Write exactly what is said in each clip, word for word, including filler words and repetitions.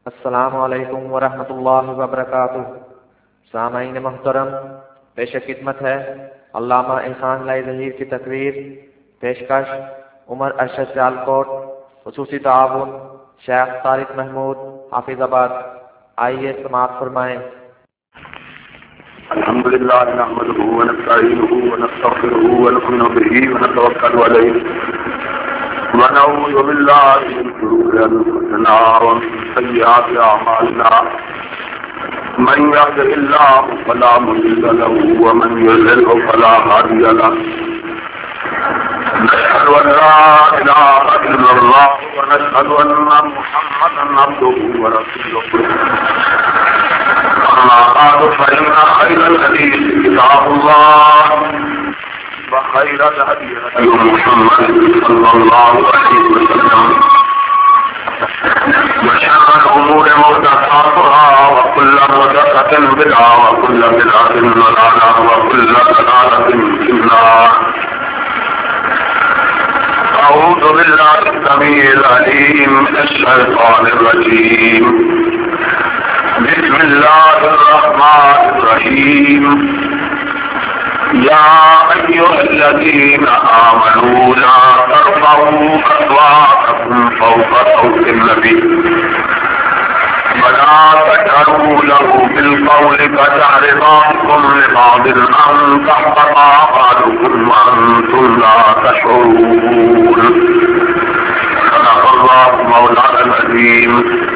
السلام علیکم ورحمۃ اللہ وبرکاتہ۔ سامعین محترم، پیش خدمت ہے علامہ احسان لائی ظہیر کی تقریر۔ پیشکش عمر ارشد سیالکوٹ، خصوصی تعاون شیخ طارق محمود حافظ آباد۔ آئیے سماعت فرمائیں۔ الحمد للہ نحمده ونستعینه ونستغفره ونؤمن به ونتوکل علیہ ونعوذ باللہ من شرور انفسنا ومن سیئات اعمالنا من يهده الله فلا مضل له ومن يضلل فلا هادي له نشهد ان لا اله الا الله ونشهد ان محمدا عبده ورسوله اما بعد فان خير الحديث كتاب الله وخير الهدي هدي محمد صلى الله عليه وسلم وشر الأمور محدثاتها وكل محدثة بدعة وكل بدعة ضلالة وكل ضلالة في النار. أعوذ بالله السميع العليم من الشيطان الرجيم. بسم الله الرحمن الرحيم. يا أيها الذين آمنوا لا ترفعوا أصواتكم فوق صوت النبي ولا تجهروا له بالقول كجهر بعضكم لبعض أن تحبط أعمالكم وأنتم لا تشعرون. صدق الله مولانا العظيم.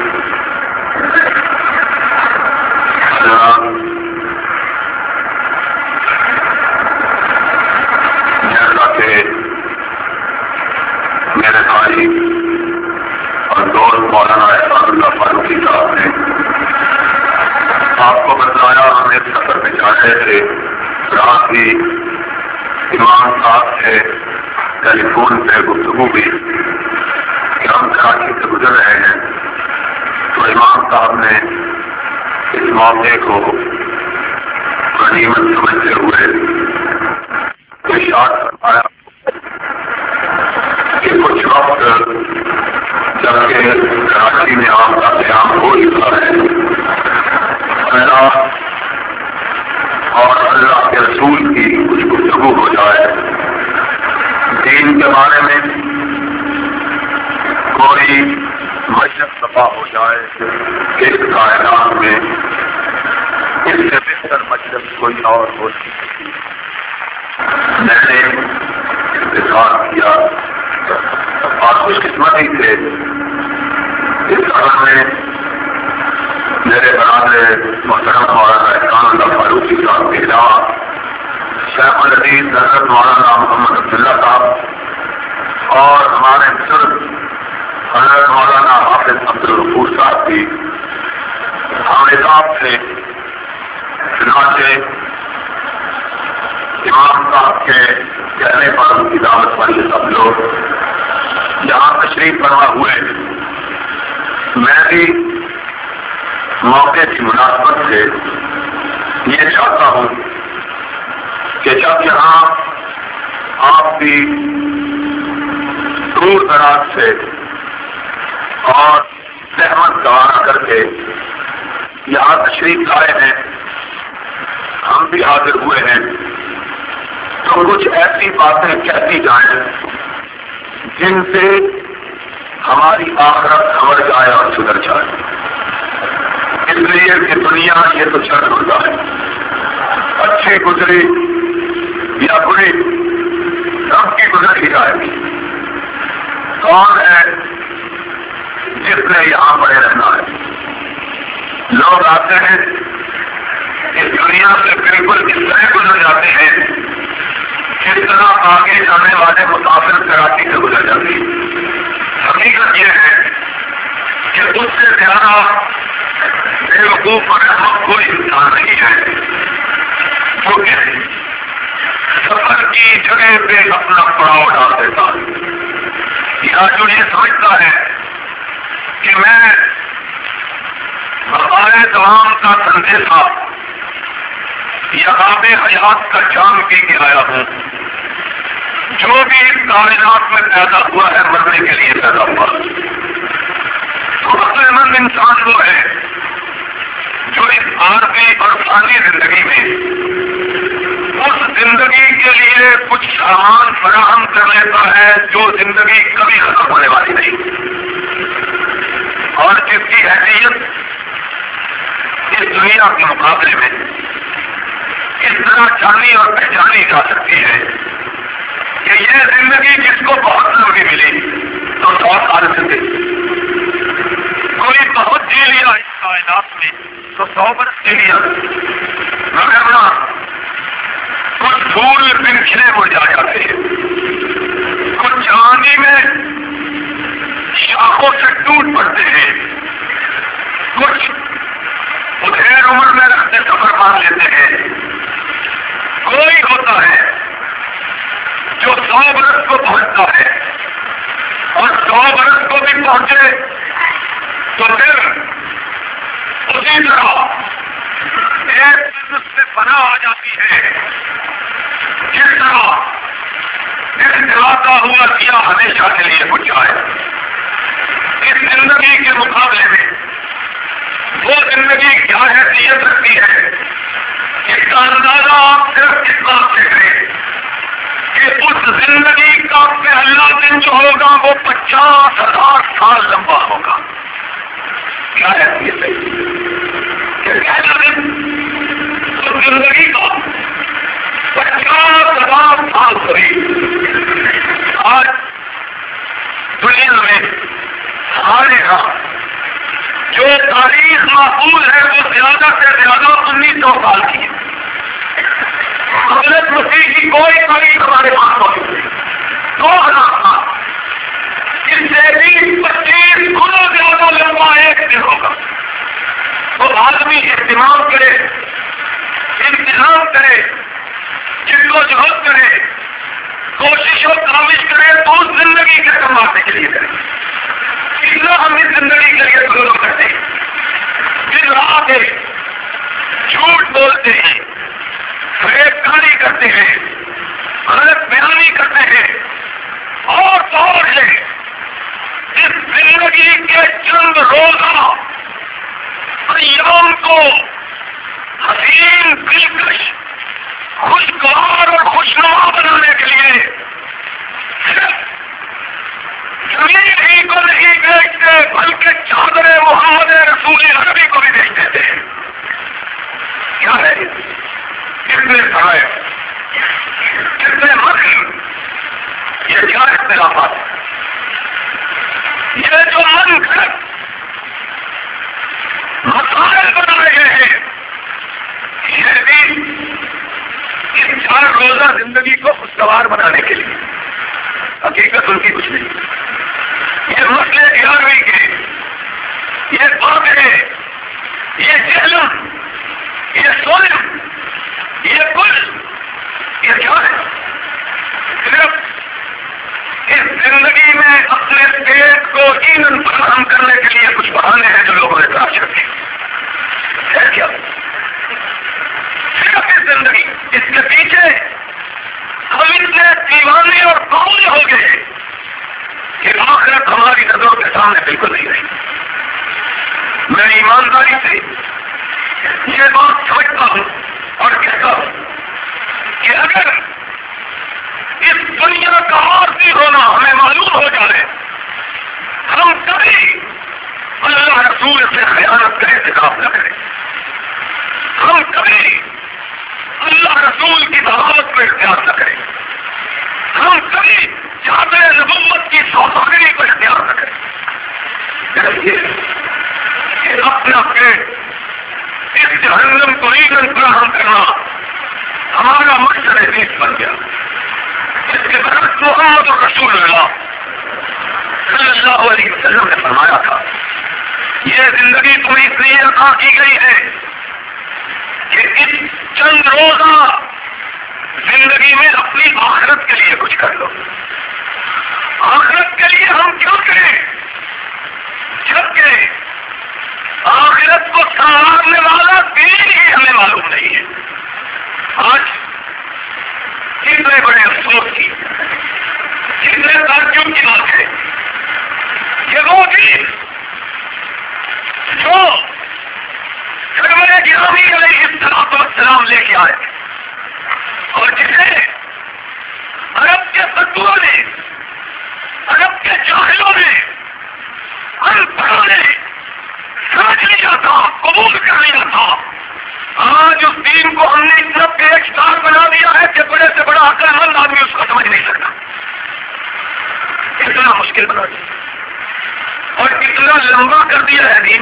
میرے بھائی اور دوست مولانا احسان اللہ فاروقی صاحب نے آپ کو بتایا، ہم ایک سفر میں جا رہے تھے، رات بھی امام صاحب سے ٹیلی فون پہ گفتگو بھی کہ ہم کراچی سے گزر رہے ہیں، تو امام صاحب نے اس موقع کو غنیمت سمجھتے ہوئے ارشاد فرمایا کہ کچھ وقت جبکہ کراچی میں آپ کا قیام ہو چکا ہے، میرا اور اللہ کے رسول کی کچھ گفتگو ہو جائے، دین کے بارے میں کوئی مشرق صفا ہو جائے کہ اس کائنات میں اس سے بہتر مشرق کوئی اور ہو سکتی. میں نے انتظار کیا اور خوش قسمتی سے اس سفر میں میرے برادر محترم مولانا احسان اللہ فاروقی صاحب کے علاوہ شیخ العزیز حضرت مولانا محمد عبداللہ صاحب اور ہمارے بزرگ حضرت مولانا حافظ عبدالغفور صاحب کی ہم نصاب سے چنانچہ امام صاحب کے کہنے پر ان کی دعوت پر یہ سب لوگ یہاں تشریف فرما ہوئے. میں بھی موقع کی مناسبت سے یہ چاہتا ہوں کہ جب یہاں آپ بھی دور دراز سے اور زحمت گوارا کر کے یہاں تشریف لائے ہیں، ہم بھی حاضر ہوئے ہیں، تو کچھ ایسی باتیں کہتی جائیں جن سے ہماری آخرت سمر جائے اور سدھر جائے. اس لیے کہ دنیا یہ تو چل گزرا ہے، اچھی گزری یا بری سب کی گزر ہی جائے گی. کون ہے جس نے یہاں پڑے رہنا ہے؟ لوگ آتے ہیں اس دنیا سے بالکل اس طرح گزر جاتے ہیں جس طرح آگے جانے والے مسافر کراچی سے گزر جاتے ہیں. حقیقت یہ ہے کہ اس سے زیادہ بے وقوف اور احمق کوئی انسان نہیں ہے، کیونکہ سفر کی جگہ پہ اپنا پڑاؤ ڈال دیتا ہے یا جو یہ سمجھتا ہے کہ میں بقائے دوام کا سندیشہ یا آب حیات کا جام پی کے آیا ہوں. جو بھی اس کائنات میں پیدا ہوا ہے مرنے کے لیے پیدا ہوا. تو عقل مند انسان وہ ہے جو اس عارضی اور فانی زندگی میں اس زندگی کے لیے کچھ سامان فراہم کر لیتا ہے جو زندگی کبھی ختم ہونے والی نہیں، اور جس کی حیثیت اس دنیا کے مقابلے میں اس طرح جانی اور پہچانی جا سکتی ہے کہ یہ زندگی جس کو بہت لمبی ملی تو سو سال زندگی، کوئی بہت جی لیا اس کائنات میں تو سو برس جی لیا، مگر نہ کچھ پھول پنکھلے مرجھا جاتے ہیں، کچھ جوانی میں شاخوں سے ٹوٹ پڑتے ہیں، کچھ ادھیر عمر میں رکھتے سفر مار لیتے ہیں، کوئی ہوتا ہے جو سو برس کو پہنچتا ہے اور سو برس کو بھی پہنچے تو پھر اسی طرح ایک سے پناہ آ جاتی ہے جس طرح ایک جلاتا ہوا دیا ہمیشہ کے لیے بجھ جائے۔ اس زندگی کے مقابلے میں وہ زندگی کیا حیثیت رکھتی ہے اس کا اندازہ آپ صرف اس بات سے کریں کہ اس زندگی کا پہلا دن جو ہوگا وہ پچاس ہزار سال لمبا ہوگا۔ کیا حیثیت ہے کہ پہلا دن اس زندگی کا پچاس ہزار سال قریب آج دنیا میں ہمارے یہاں جو تاریخ محفوظ ہے وہ زیادہ سے زیادہ انیس سو سال کی ہے۔ حضرت مسیح کی کوئی تاریخ ہمارے پاس موجود نہیں، دو ہزار سال، اس سے بیس پچیس گنا زیادہ لمبا ایک دن ہوگا۔ تو آدمی اہتمام کرے، انتظام کرے، جد و جہد کرے، کوشش و کاوش کرے تو اس زندگی کے کمانے کے لیے کرے۔ اتنا ہم اس زندگی کے لیے ضرور کرتے ہیں، دن رات ہے جھوٹ بولتے ہیں، فریب کاری کرتے ہیں، غلط بیانی کرتے ہیں، اور اور ہے اس زندگی کے چند روزہ ایام کو حسین، دلکش، خوشگوار اور خوشنما بنانے کے لیے صرف زمین ہی کو نہیں بیچتے بلکہ چادر محمد رسول عربی کو بھی بیچ دیتے ہیں۔ کیا ہے کتنے سائے، کتنے مکر، یہ کیا اختلافات ہے؟ یہ جو من گھر مسائل بنائے گئے ہیں یہ بھی اس چار روزہ زندگی کو خوشگوار بنانے کے لیے، حقیقت ان کی کچھ نہیں۔ یہ مسئلے گیارہویں کے، یہ باتیں، یہ جہلم، یہ سولم، یہ کل، یہ کیا ہے؟ صرف اس زندگی میں اپنے پیٹ کو ایندھن فراہم کرنے کے لیے کچھ بہانے ہیں جو لوگوں نے تلاش رکھے ہے کیا؟ صرف اس زندگی، اس کے پیچھے ہم اتنے دیوانے اور باؤل ہو گئے کہ آخرت ہماری نظروں کے سامنے بالکل نہیں رہی۔ میں ایمانداری سے یہ بات سمجھتا ہوں اور کہتا ہوں کہ اگر اس دنیا کا عارضی ہونا ہمیں معلوم ہو جائے، ہم کبھی اللہ رسول سے خیانت کا ارتکاب نہ کریں، ہم کبھی اللہ رسول کی دعوت کو اختیار نہ کریں، ہم کبھی چادر نبوت کی سوساگری کو اختیار نہ کریں۔ یہ اپنا پیٹ اس جہنم کو ایندھن فراہم کرنا ہمارا مقصد حدیث بن گیا۔ اس کے برعکس محمد رسول اللہ صلی اللہ علیہ وسلم نے فرمایا تھا یہ زندگی تمہیں اس لیے عطا کی گئی ہے کہ اس چند روزہ زندگی میں اپنی آخرت کے لیے کچھ کر لو۔ آخرت کے لیے ہم کیا کریں جبکہ آخرت کو سنوارنے والا دین ہی ہمیں معلوم نہیں ہے۔ آج کتنے بڑے افسوس کی، کتنے تعجب کی بات ہے کہ وہ دین جو سرور گرامی علیہ الصلوۃ والسلام لے کے آئے اور جسے عرب کے بدوؤں نے، عرب کے جاہلوں نے، ان پڑھوں نے سمجھ لیا تھا، قبول کر لیا تھا، آج اس دین کو ہم نے اتنا پیچدار بنا دیا ہے کہ بڑے سے بڑا عقل مند آدمی اس کو سمجھ نہیں سکتا، اتنا مشکل بنا دیا اور اتنا لمبا کر دیا ہے دین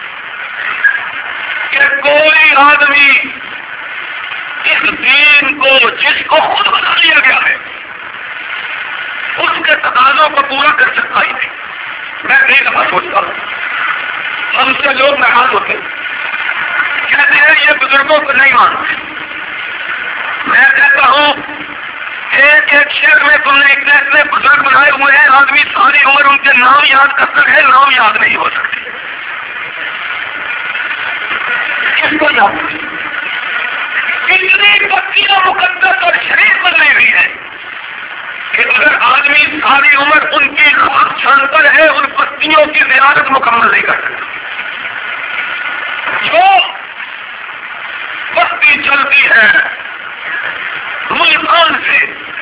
کہ کوئی آدمی اس دین کو جس کو خود بنا لیا گیا ہے اس کے تقاضوں کو پورا کر سکتا ہی نہیں۔ میں کئی دفعہ سوچتا ہوں، ہم سے لوگ ناراض ہوتے کہتے ہیں یہ بزرگوں کو نہیں مانتے، میں کہتا ہوں ایک ایک شہر میں تم نے اتنے اتنے بزرگ بنائے ہوئے ہیں، آدمی ساری عمر ان کے نام یاد کرتا ہے، نام یاد نہیں ہو سکتے، کس کو یاد؟ کتنی بستیاں مقدس اور شریف بنائی ہوئی ہیں کہ اگر آدمی ساری عمر ان کی خاک چھان پر ہے ان بستیوں کی زیارت مکمل نہیں کر سکتا۔ جو بستی چلتی ہے ملتان سے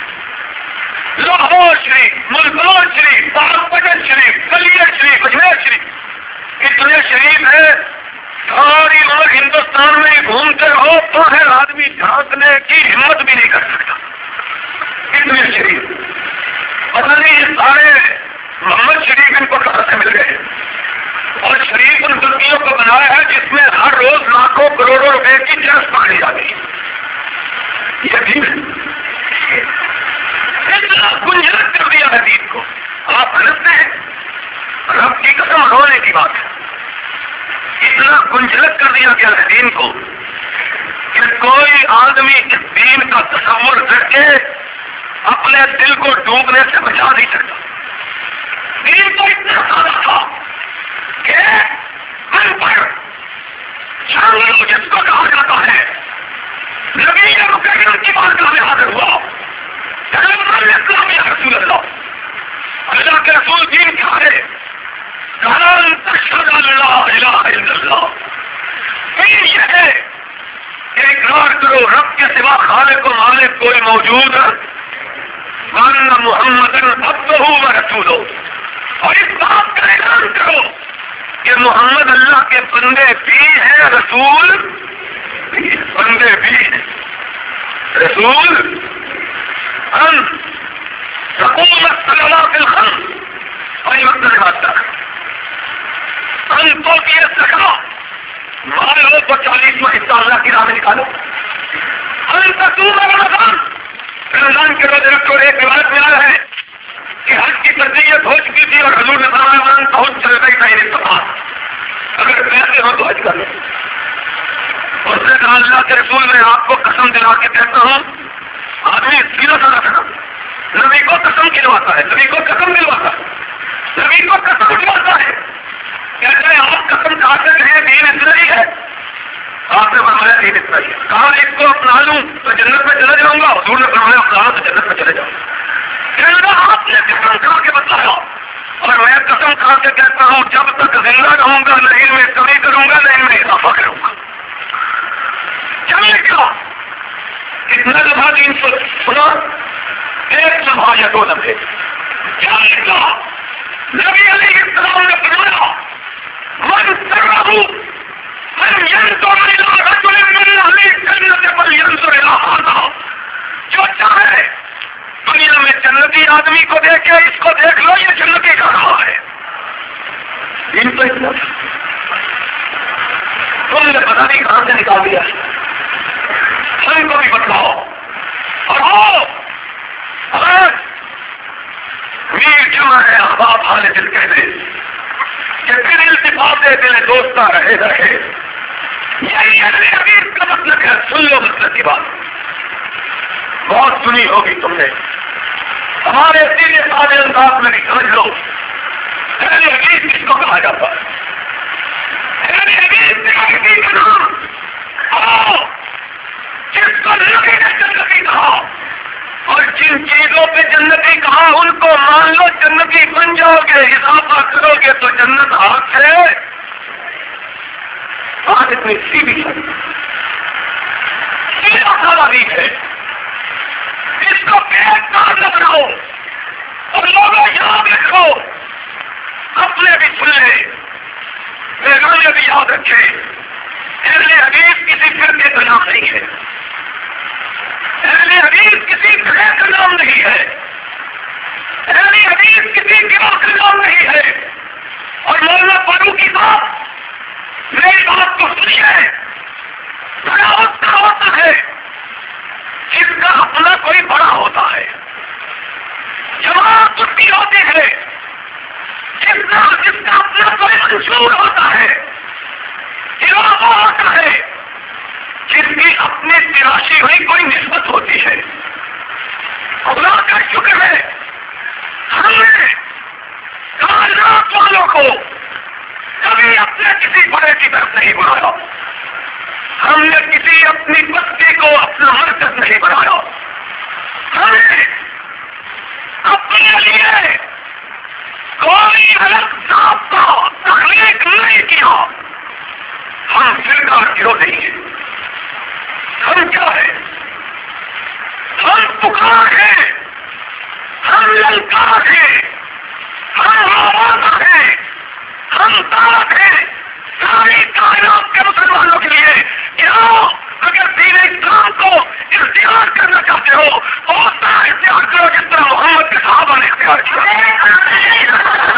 لاہور شریف، ملتان شریف، پاکپٹن شریف، کلیئر شریف، اجمیر شریف، اتنے شریف ہے ساری عمر ہندوستان میں گھومتے رہو تو ہے آدمی جھانکنے کی ہمت بھی نہیں کر سکتا، اتنے شریف۔ پتہ نہیں یہ سارے محمد شریف ان کو کہاں سے مل گئے اور شریف ان بستیوں کو بنایا ہے جس میں ہر روز لاکھوں کروڑوں روپے کی چرس پکڑی جاتی ہے، یہ بھی اتنا گنجلک کر دیا ہے دین کو، آپ ہنستے ہیں، رب کی قسم رونے کی بات ہے، اتنا گنجلک کر دیا گیا ہے دین کو کہ کوئی آدمی اس دین کا تصور کر کے اپنے دل کو ڈوبنے سے بچا نہیں سکتا۔ دین تو اتنا سادہ تھا کہ ان پر شامل جس کو کہا جاتا ہے نبی مکرم کی بارگاہ میں حاضر ہوا، اسلام یا رسول اللہ، اللہ کے رسول دین کیا ہے؟ کہا تشہد ان لا الہ الا اللہ، دین یہ ہے کہ اقرار کرو رب کے سوا خالق و مالک کوئی موجود وان محمدن عبدہ و رسولہ، اور اس بات کا اعلان کرو کہ محمد اللہ کے بندے بھی ہیں، رسول بھی، بندے بھی ہیں، رسول ہم تقوم الصلوات الخمس، اور یہ وقت بات تک ہم تو یہ سکا مان لو تو چالیسواں حصہ اللہ کی راہ میں نکالو، ہم تصور رمضان رمضان کے روز رکھو۔ ایک روایت میں آیا ہے کہ حج کی تربیت ہو چکی تھی اور حضور نے فرمایا مان بہت چل رہی تھا استطاعت، اگر پیسے ہو تو حج کر لو۔ اس نے کہا اللہ کے رسول میں آپ کو قسم دلا کے کہتا ہوں، آدمی سیدھا سادہ تھا، نبی کو قسم کھلواتا ہے، نبی کو قسم دلواتا ہے، نبی کو قسم دلواتا ہے، کہتے ہیں آپ قسم کھا کر ہیں دین اتنا ہی ہے، آپ نے فرمایا دین اتنا ہی ہے، کہا ایک کو اپنا لوں تو جنت میں چلا جاؤں گا، حضور نے فرمایا اپنا تو جنت میں چلے جاؤں گا۔ آپ نے قسم کھا کے بتایا اور میں قسم کھا کے کہتا ہوں جب تک زندہ رہوں گا نہ ان میں کمی کروں گا نہ ان میں اضافہ کروں گا۔ چلے کیا کتنا لمحہ دین سنا؟ ایک لمحہ یا دو لمحے؟ کیا نکلا؟ نبی علیہ السلام نے فرمایا من سرہ من ينظر الى رجل من اهل الجنة فلينظر الى هذا، جو چاہے دنیا میں جنتی آدمی کو دیکھے اس کو دیکھ لو، یہ جنتی کا رہا ہے۔ دین تو اتنا تم نے پتہ نہیں کہاں سے نکال دیا، ہم کو بھی بتلاؤ۔ اور ہو ویر جمع ہے احباب حال دل کہتے کہ پھر التفاق دل دوستہ رہے رہے، یہی امیر کا مطلب ہے۔ سن لو مطلب کی بات، بہت سنی ہوگی تم نے، ہمارے سیدھے سادے انداز میں بھی سمجھ لو۔ اہل حدیث کس کو کہا جاتا ہے؟ اہل حدیث کا نام آؤ جس کو نبی نے جنتی کہا اور جن چیزوں پہ جنتی کہا ان کو مان لو، جنتی بن جاؤ گے، اضافہ کرو گے تو جنت ہاتھ سے بات اتنی سیدھی ہے، سیدھا سادہ نہیں ہے، اس کو پیٹ کار نہ بناؤ اور لوگوں یاد رکھو، اپنے بھی سن لے، بیگانے بھی یاد رکھے، اہل حدیث کسی فرقے کا نام نہیں ہے، اہل حدیث کسی گھر کا نام نہیں ہے، اہل حدیث کسی گروہ کا نام نہیں ہے، اور مولانا فاروق کی بات میری بات کو سنیے، بڑا اس کا ہوتا ہے جس کا اپنا کوئی بڑا ہوتا ہے، جماعت اس کی ہوتی ہے جس کا جس کا اپنا کوئی منشور ہوتا ہے، گروہ وہ ہوتا ہے جس کی اپنی تراشی ہوئی کوئی نسبت ہوتی ہے۔ اللہ کا شکر ہے ہم نے کائنات والوں کو کبھی اپنے کسی بڑے کی طرف نہیں بنایا، ہم نے کسی اپنی بستی کو اپنا مرکز نہیں بنایا، ہم نے اپنے لیے کوئی الگ ضابطہ تخلیق نہیں کیا، ہم فرقہ گروہ نہیں ہیں، ہم کیا ہے، ہم پکار ہیں، ہم للکار ہیں، ہم آواز ہیں، ہم دعوت ہیں ساری کائنات کے مسلمانوں کے لیے کہ آؤ اگر دین اسلام کو اختیار کرنا چاہتے ہو تو اس طرح اختیار کرو جس طرح محمد کے صحابہ نے اختیار کیا۔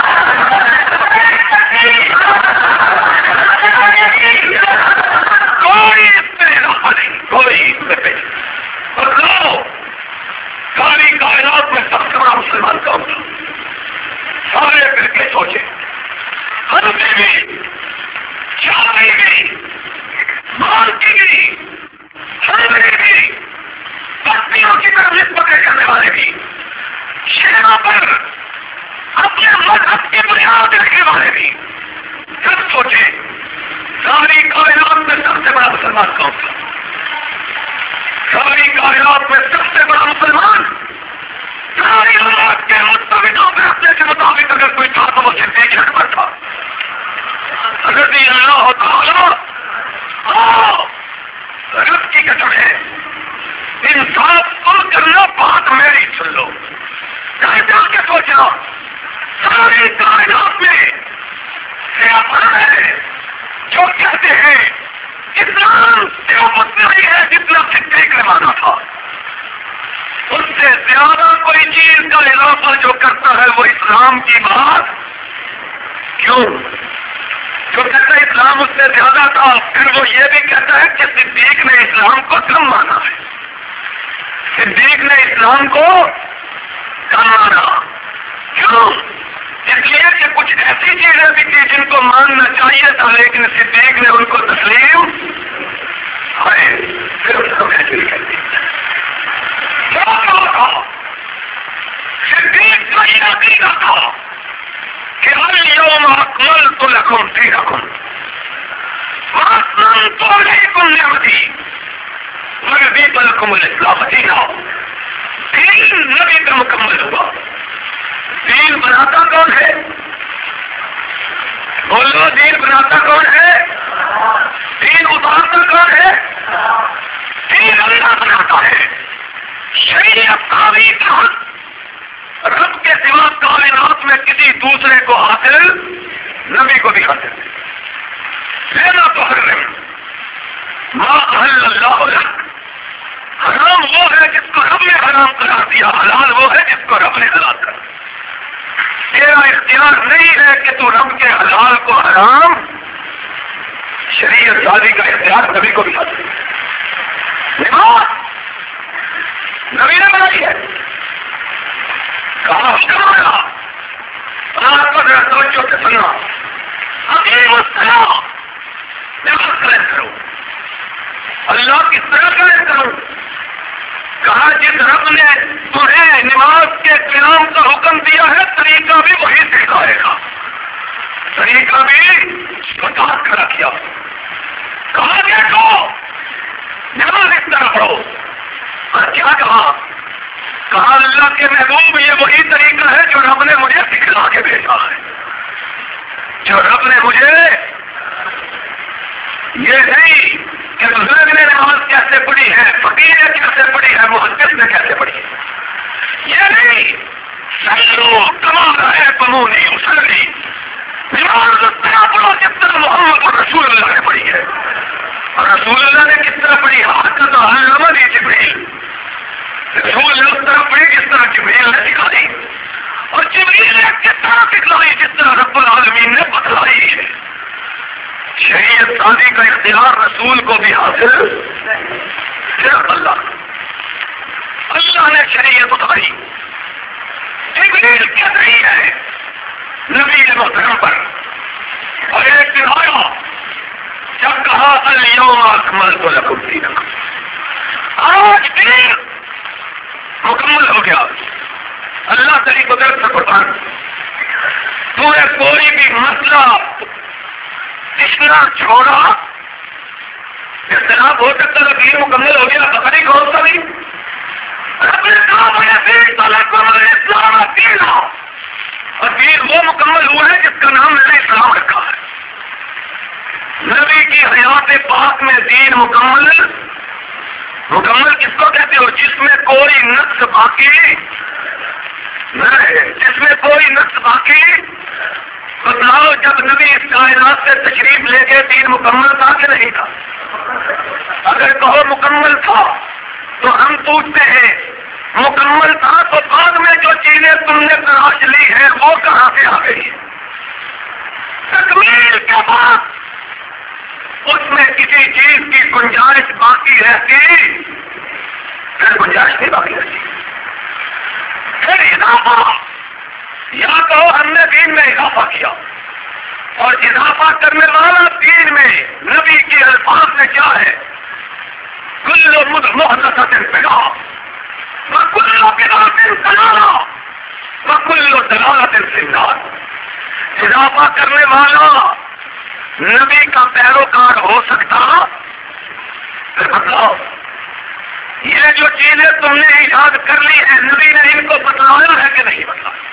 کوئی اس میں اضافہ نہیں، کوئی اس میں پہ اور لو ساری کائنات میں سب سے بڑا مسلمان کون تھا؟ سارے مل کے سوچے، ہم نے بھی چاہے بھی مال کی بھی ہم نے بھی بستیوں کی طرف نسبت کرنے والے بھی شہروں پر اپنے مذہب کی بنیاد رکھنے والے بھی سب سوچے ساری کائنات میں سب سے بڑا مسلمان کون تھا؟ ساری کائنات میں سب سے بڑا مسلمان ساری حالات کے مطابق فیصلے کے مطابق اگر کوئی تھا تو وہ صدیق اکبر تھا، اگر بھی اللہ ہوتا رب کی قسم ہے انصاف کل کرنا، بات میری سن لو، جا کے سوچنا ساری کائنات میں سیاست ہے جو کہتے ہیں اسلام سیاست نہیں ہے جتنا صدیق نے مانا تھا، اس سے زیادہ کوئی چیز کا اضافہ جو کرتا ہے وہ اسلام کی بات کیوں، جو کہتا ہے اسلام اس سے زیادہ تھا، پھر وہ یہ بھی کہتا ہے کہ صدیق نے اسلام کو کم مانا ہے، صدیق نے اسلام کو کم مانا کیوں؟ اس لیے کہ کچھ ایسی چیزیں بھی تھی جن کو ماننا چاہیے تھا لیکن صدیق نے ان کو تسلیم ہے، پھر اس کو محسوس کر دی کیا تھا؟ صدیق کا یہ عقیدہ تھا کہ اليوم اکملت لکم دینکم واتممت علیکم نعمتی ورضیت لکم الاسلام دینا، دین نبی کا مکمل ہوا، دین بناتا کون ہے؟ بولو دین بناتا کون ہے؟ دین اتارتا کون ہے؟ دین اللہ بناتا ہے، شریعت تعریف رب کے سوا کائنات میں کسی دوسرے کو حاصل، نبی کو بھی حاصل لینا تو حرم ما احل اللہ لک، حرام وہ ہے جس کو رب نے حرام قرار دیا، حلال وہ ہے جس کو رب نے حلال کر دیا، تیرا اختیار نہیں ہے کہ تو رب کے حلال کو حرام، شریعت شادی کا اختیار نبی کو بھی حاصل ہے، نماز نبی نے بنائی ہے، کہاں کروایا آپ کو ذرا توجہ سے سننا، حقیق السلام نماز قائم کرو، اللہ کس طرح قائم کرو، کہا جس رب نے تمہیں نماز کے قیام کا حکم دیا ہے طریقہ بھی وہی سکھائے گا، طریقہ بھی بتا کر رکھا، کہا دیکھو نماز اس طرح پڑھو، اور کیا کہا؟ کہا اللہ کے محبوب یہ وہی طریقہ ہے جو رب نے مجھے سکھلا کے بھیجا ہے، جو رب نے مجھے یہ نہیں کہ بزرگ نے نماز کیسے پڑھی ہے، فقیر نے کیسے پڑھی ہے، محدث نے کیسے پڑھی ہے، یہ نہیں سلو کما رہے پمو نہیں اسلی نماز اس طرح پڑھو جس طرح محمد اور رسول اللہ نے پڑھی ہے، اور رسول اللہ نے کس طرح پڑھی، ہاتھ کا تو علامہ نہیں جبریل، رسول اللہ اس طرح پڑھی جس طرح جبریل نے سکھائی، اور جبریل نے کس طرح سکھلائی جس طرح رب العالمین نے بتلائی ہے۔ شریعت سازی کا اختیار رسول کو بھی حاصل صرف اللہ اللہ نے شریعت اٹھائی، جبریل کہہ رہی ہے نبی محترم پر، اور ایک دن آیا جب کہا الیوم اکملت لکم دینکم، آج دین مکمل ہو گیا۔ اللہ تعالی قدرت سے قربان، تو نے کوئی بھی مسئلہ پچھلا چھوڑا، اختلاف ہو سکتا ہے، دین مکمل ہو گیا، پتہ نہیں کون سا بھی رب نے کہا میں دین طلب کرنے اسلام دین، اور دین وہ مکمل ہوا ہے جس کا نام میں نے اسلام رکھا ہے۔ نبی کی حیات پاک میں دین مکمل مکمل کس کو کہتے ہو؟ جس میں کوئی نقص باقی نہ ہے، جس میں کوئی نقص باقی۔ بتلاؤ جب نبی اس کائنات سے تشریف لے کے دین مکمل تھا کہ نہیں تھا؟ اگر کہو مکمل تھا تو ہم پوچھتے ہیں مکمل تھا تو بعد میں جو چیزیں تم نے تلاش لی ہیں وہ کہاں سے آ گئی؟ تکمیل کے بعد اس میں کسی چیز کی گنجائش باقی رہتی، پھر گنجائش نہیں باقی رہتی، پھر اضافہ، یا کہو ہم نے دین میں اضافہ کیا، اور اضافہ کرنے والا دین میں نبی کے الفاظ میں کیا ہے؟ کل محدثۃ بدعہ وکل بدعۃ ضلالہ وکل ضلالۃ فی النار۔ اضافہ کرنے والا نبی کا پیروکار ہو سکتا؟ پھر بتلاؤ یہ جو چیزیں تم نے ایجاد کر لی ہیں نبی نے ان کو بتلایا ہے کہ نہیں بتلایا؟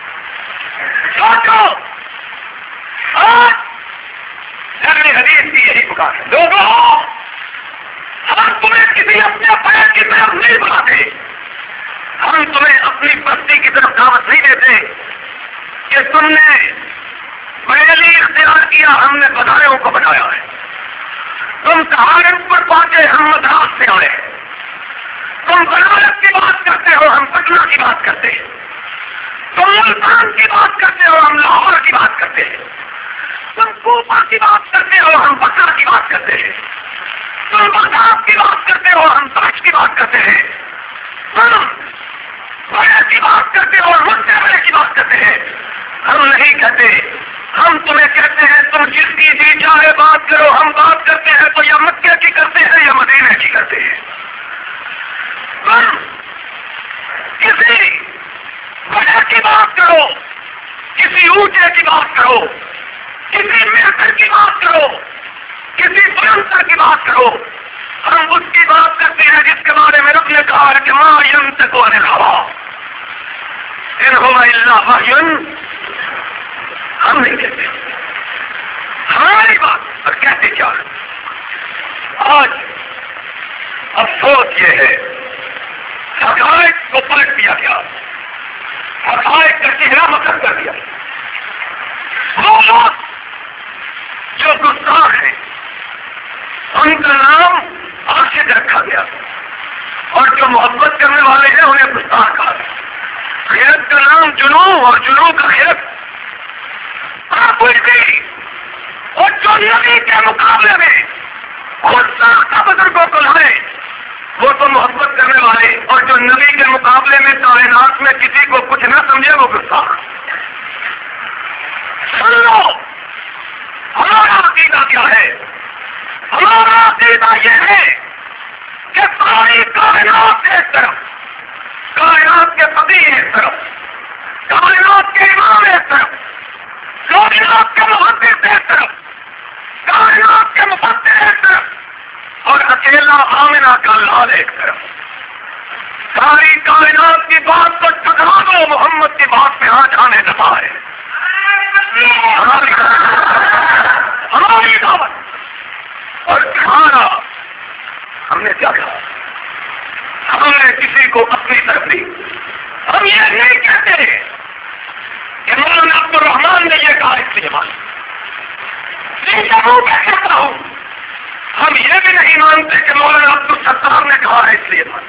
سوچو، آج اہل حدیث کی یہی پکار ہے، لوگوں ہم تمہیں کسی اپنے پیر کی طرف نہیں بلاتے، ہم تمہیں اپنی بستی کی طرف دعوت نہیں دیتے کہ تم نے پہلی اختیار کیا، ہم نے بدایوں کو بنایا ہے، تم سہارنپور پر پہنچے، ہم مدراس سے آئے، تم بنارس کی بات کرتے ہو، ہم پٹنہ کی بات کرتے ہیں، تم ملتان کی بات کرتے ہو، ہم لاہور کی بات کرتے ہیں، تم کوفہ کی بات کرتے ہو، ہم بصرہ کی بات کرتے ہیں، تم بغداد کی بات کرتے ہو، ہم دمشق کی بات کرتے ہیں، تم بڑے کی بات کرتے ہو، ہم بڑے کی بات کرتے ہیں۔ ہم نہیں کہتے، ہم تمہیں کہتے ہیں تم جس کی جی چاہے بات کرو، ہم بات کرتے ہیں تو یا مکہ کی کرتے ہیں یا مدینہ کی کرتے ہیں۔ تم کسی بڑے کی بات کرو، کسی اونچے کی بات کرو، کسی محفل کی بات کرو، کسی بلندر کی بات کرو، ہم اس کی بات کرتے ہیں جس کے بارے میں رب نے کہا کہ ما ينطق عن الهوى ان هو الا وحی، ہم نہیں کہتے ہماری بات، اور کہتے کیا؟ آج افسوس یہ ہے حقائق کو پلٹ دیا گیا، حقائق کا چہرہ مکر کر دیا، وہ لوگ جو گستاخ ہیں ان کا نام عاشق رکھا گیا، اور جو محبت کرنے والے ہیں انہیں گستاخ کہا گیا۔ خیرت کا نام جنوں، اور جنوں کا خیرت کچھ بھی، اور جو نبی کے مقابلے میں اور ساختہ بزرگوں کو لائے وہ تو محبت کرنے والے، اور جو نبی کے مقابلے میں کائنات میں کسی کو کچھ نہ سمجھے وہ گستاخ۔ سن لو ہمارا عقیدہ کیا ہے؟ ہمارا عقیدہ یہ ہے کہ ساری کائنات ایک طرف، کائنات کے فقیر ایک طرف، کائنات کے امام ایک طرف، کائنات کے محدث ایک طرف، کائنات کے مفسر ایک طرف، اور اکیلا آمنہ کا لال ایک طرف۔ ساری کائنات کی بات تو ٹکرا دو، محمد کی بات میں آج آنے دفاع ہے۔ ہماری ہماری دعوت ہم نے کیا کہا؟ ہم نے کسی کو اپنی طرف نہیں. ہم یہ نہیں کہتے کہ مولانا عبد الرحمان نے یہ کہا اس لیے مان میں کہتا ہوں. ہم یہ بھی نہیں مانتے کہ مولانا عبد الستار نے کہا ہے اس لیے مان.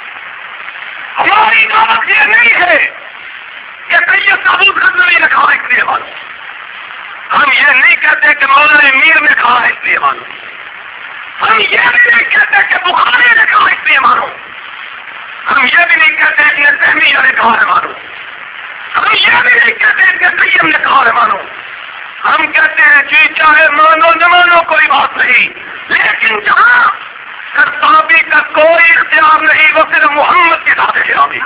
ہماری دعوت یہ نہیں ہے کہ سید داؤد غزنوی نے کہا اس لیے مان. ہم یہ نہیں کہتے کہ مولانا میر نے کہا ہے اس لیے مانو. ہم یہ بھی نہیں کہتے کہ بخاری نے کہا اس لیے مانو. ہم یہ بھی نہیں کہتے کہ تیمیہ نے کہا ہے مانو. ہم یہ بھی نہیں کہتے کہ قیم نے کہا ہے مانو. ہم کہتے ہیں جی چاہے مانو نہ مانو کوئی بات نہیں، لیکن جہاں کرتابی کا کوئی اختیار نہیں وہ صرف محمد کے ساتھ اختیاری.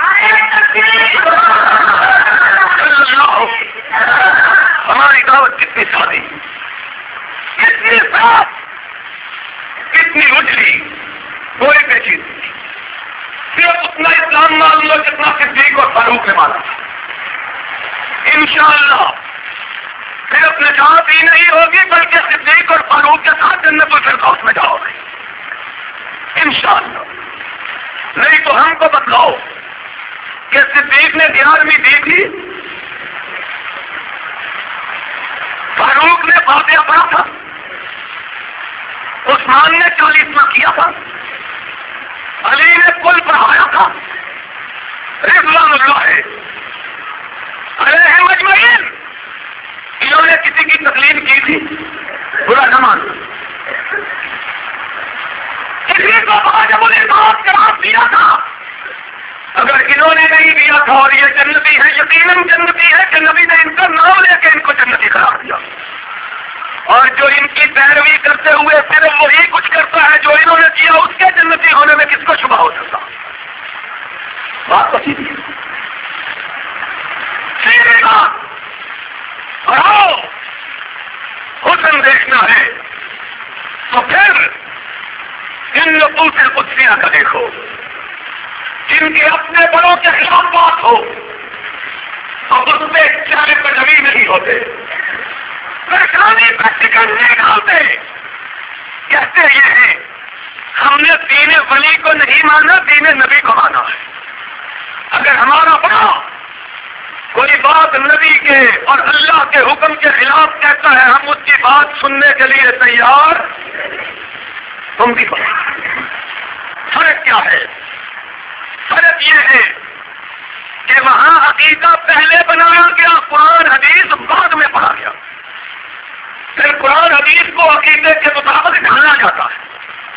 ہماری دعوت کتنی سادی، کتنی صاف، کتنی اجلی، کوئی پیچیدگی نہیں. صرف اتنا اسلام مان لو جتنا صدیق اور فاروق نے مانا. انشاءاللہ صرف نجات ہی نہیں ہوگی بلکہ صدیق اور فاروق کے ساتھ جنت الفردوس میں جاؤ گے انشاءاللہ. نہیں تو ہم کو بتلاؤ کہ صدیق نے گیارہویں دی تھی، فاروق نے فاتحہ پڑھا تھا، عثمان نے چالیسواں کیا تھا، علی نے کل پڑھایا تھا، رضوان اللہ علیہ مجمعین. انہوں نے کسی کی تکلیف کی تھی، برا نہ مان. کسی کو واجب العباد قرار دیا تھا. اگر انہوں نے نہیں دیا تھا اور یہ جنتی ہے، یقیناً جنتی ہے کہ نبی نے ان کا نام لے کے ان کو جنتی قرار دیا. اور جو ان کی پیروی کرتے ہوئے صرف وہی کچھ کرتا ہے جو انہوں نے کیا، اس کے جنتی ہونے میں کس کو شبہ ہو سکتا؟ بات تو سیدھی ہے. سیدھے بات. اور آؤ حسن دیکھنا ہے تو پھر ان نفوس قدسیہ کا دیکھو جن کے اپنے بڑوں کے خلاف بات ہو اور اس پہ چارے پر نبی نہیں ہوتے، پریشانی پہ ٹکن نہیں ڈالتے. کہتے یہ ہیں ہم نے دین ولی کو نہیں مانا، دین نبی کو مانا ہے. اگر ہمارا بڑا کوئی بات نبی کے اور اللہ کے حکم کے خلاف کہتا ہے ہم اس کی بات سننے کے لیے تیار. تم بھی بڑا فرق کیا ہے؟ فرق یہ ہے کہ وہاں عقیدہ پہلے بنایا گیا، قرآن حدیث بعد میں پڑھا گیا. پھر قرآن حدیث کو عقیدے کے مطابق ڈھالا جاتا ہے.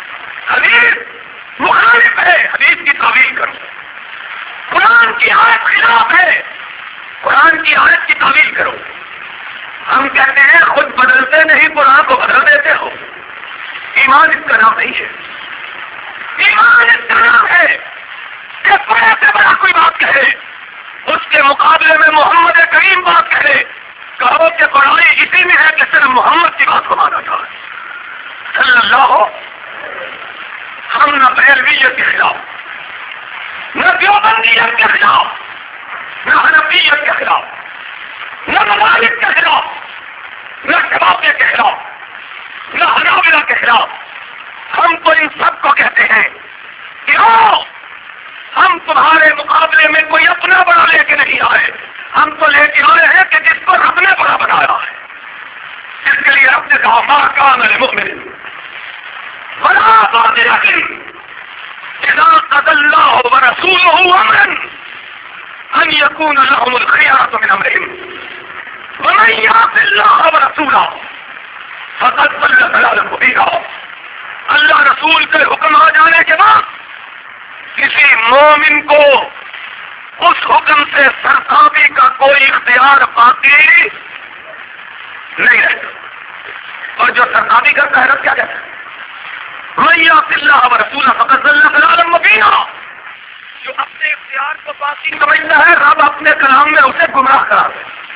حدیث مخالف ہے، حدیث کی تعویل کرو. قرآن کی آیت خلاف ہے، قرآن کی آیت کی تعویل کرو. ہم کہتے ہیں خود بدلتے نہیں، قرآن کو بدل دیتے ہو. ایمان اس کا نام نہیں ہے. ایمان اس کا نام ہے کہ بڑے سے بڑا کوئی بات کہے، اس کے مقابلے میں محمد کریم بات کہے، کہو کہ بڑائی اسی میں ہے کہ صرف محمد کی بات کو مانا جائے صلی اللہ ہو. ہم نہ بریلویت کے خلاف، نہ دیوبندیت کے خلاف، نہ حنفیت کے خلاف، نہ ممالک کے خلاف، نہ شبابے کے خلاف، نہ حنابلہ کے خلاف. ہم تو ان سب کو کہتے ہیں کہ آؤ ہم تمہارے مقابلے میں کوئی اپنا بڑا لے کے نہیں آئے، ہم تو لے کے آئے ہیں کہ جس کو رب نے بڑا بنایا ہے. اس کے لیے رب نے کہا ما کان للمؤمن ولا مؤمنۃ اذا قضى الله ورسوله امرا ان يكون لهم الخيرة من امرهم ومن يعص الله ورسوله فقد ضل ضلالا مبينا. اللہ رسول کے حکم آ جانے کے بعد کسی مومن کو اس حکم سے سرتابی کا کوئی اختیار باقی نہیں رہتا. اور جو سرتابی کرتا ہے رب کیا کہتا ہے؟ من یعص اللہ ورسولہ فقد ضل ضلالا مبینا. جو اپنے اختیار کو باقی سمجھتا ہے رب اپنے کلام میں اسے گمراہ کرا دے.